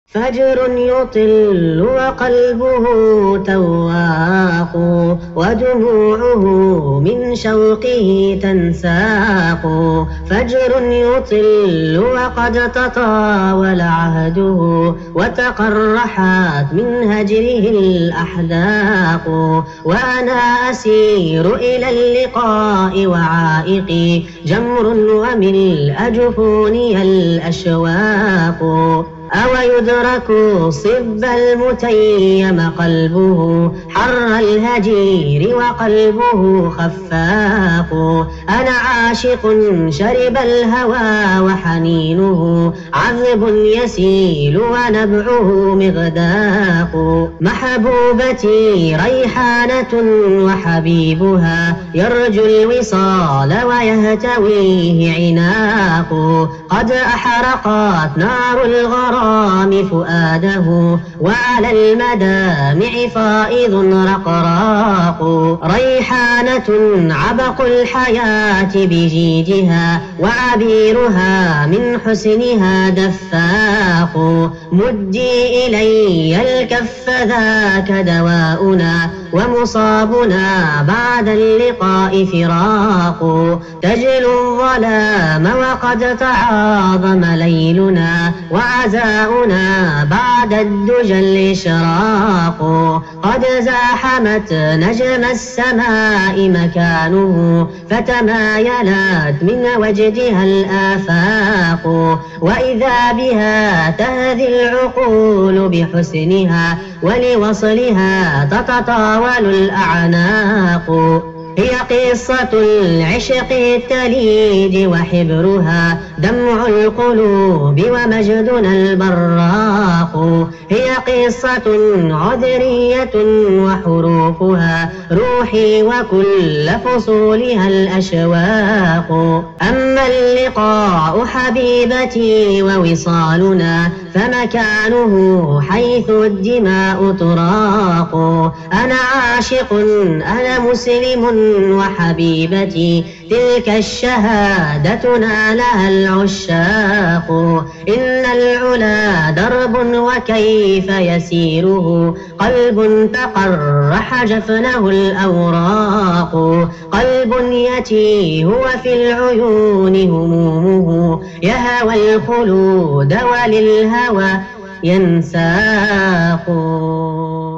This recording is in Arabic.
فجر يطل وقلبه تواق، ودموعه من شوقه تنساق. فجر يطل وقد تطاول عهده، وتقرحت من هجره الأحداق. وأنا أسير إلى اللقاء وعائقي جمر، وملء جفوني الأشواق. أو يدرك صب المتيم قلبه، حر الهجير وقلبه خفاق. أنا عاشق شرب الهوى وحنينه عذب يسيل ونبعه مغداق. محبوبتي ريحانة وحبيبها يرجو الوصال ويهتويه عناق. قد أحرقت نار الغرام فؤاده، وعلى المدامع فائض رقراق. ريحانة عبق الحياة بجيدها، وعبيرها من حسنها دفاق. مدي إلي الكف ذاك دواؤنا، ومصابنا بعد اللقاء فراق. تجلو الظلام وقد تعاظم ليلنا، وعزاؤنا بعد الدجى الإشراق. قد زاحمت نجم السماء مكانه، فتمايلت من وجدها الآفاق. وإذا بها تهذي العقول بحسنها، ولوصلها تتطاول الأعناق. هي قصة العشق التليج وحبرها دمع القلوب ومجدنا البراق. هي قصة عذرية وحروفها روحي، وكل فصولها الأشواق. أما اللقاء حبيبتي ووصالنا، فمكانه حيث الدماء تراق. أنا عاشق أنا مسلم وحبيبتي تلك الشهادة نالها العشاق. إن العلا درب وكيف يسيره، قلب تقرح جفنه الأوراق. قلب يتيه وفي العيون همومه، يهوى الخلود وللهوى ينساق.